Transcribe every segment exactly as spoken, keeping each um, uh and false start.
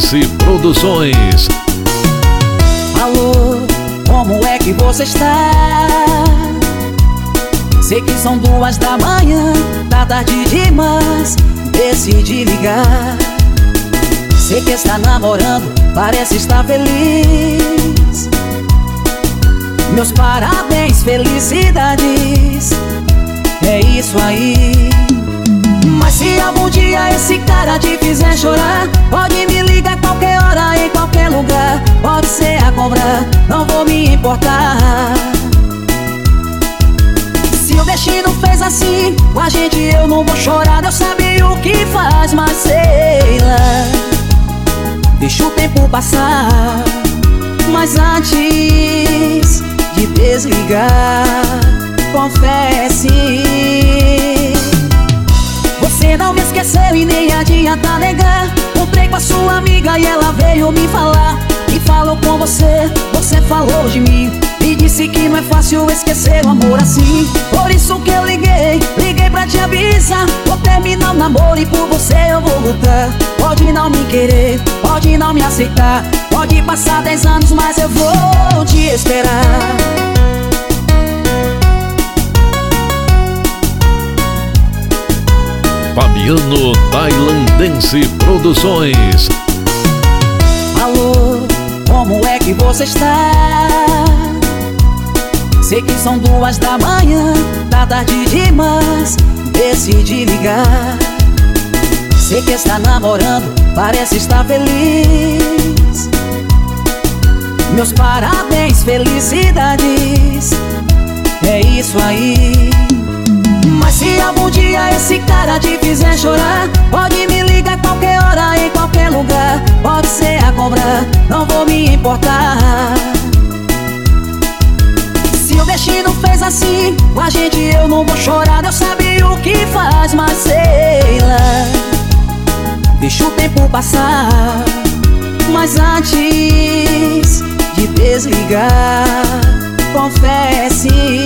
Dance Produções. Alô, como é que você está? Sei que são duas da manhã, tá tarde demais, decidi ligar. Sei que está namorando, parece estar feliz. Meus parabéns, felicidades, é isso aí. Mas se algum dia esse cara te fizer chorar, pode me ligar qualquer hora, em qualquer lugar. Pode ser a cobrar, não vou me importar. Se o destino fez assim com a gente, eu não vou chorar. Deus sabe o que faz, mas sei lá, deixa o tempo passar. Mas antes de desligar, confesse, você não me esqueceu e nem adianta negar. Comprei com a sua amiga e ela veio me falar. E falou com você, você falou de mim. E disse que não é fácil esquecer o amor assim. Por isso que eu liguei, liguei pra te avisar. Vou terminar o namoro e por você eu vou lutar. Pode não me querer, pode não me aceitar, pode passar dez anos, mas eu vou te esperar. Fabiano Tailandense Produções. Alô, como é que você está? Sei que são duas da manhã, tá tarde demais, decidi ligar. Sei que está namorando, parece estar feliz. Meus parabéns, felicidades, é isso aí. Mas se algum dia esse cara te fizer chorar, pode me ligar qualquer hora, em qualquer lugar. Pode ser a cobrar, não vou me importar. Se o destino fez assim com a gente, eu não vou chorar. Deus sabe o que faz, mas sei lá, deixa o tempo passar. Mas antes de desligar, confesse,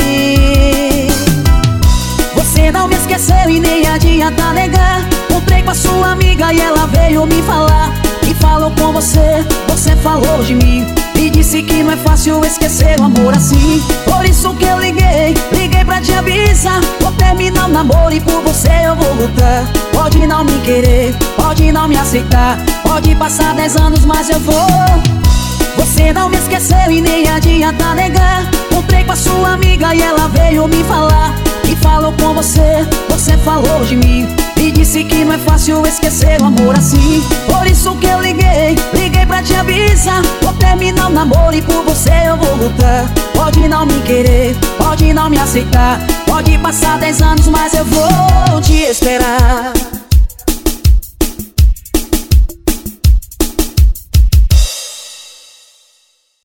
você não me esqueceu e nem adianta negar. Comprei com a sua amiga e ela veio me falar. E falou com você, você falou de mim. E disse que não é fácil esquecer o amor assim. Por isso que eu liguei, liguei pra te avisar. Vou terminar o namoro e por você eu vou lutar. Pode não me querer, pode não me aceitar, pode passar dez anos, mas eu vou. Você não me esqueceu e nem adianta negar. Comprei com a sua amiga e ela veio me falar. E falou com você, você falou de mim. E disse que não é fácil esquecer o amor assim. Por isso que eu liguei, liguei pra te avisar. Vou terminar o namoro e por você eu vou lutar. Pode não me querer, pode não me aceitar, pode passar dez anos, mas eu vou te esperar.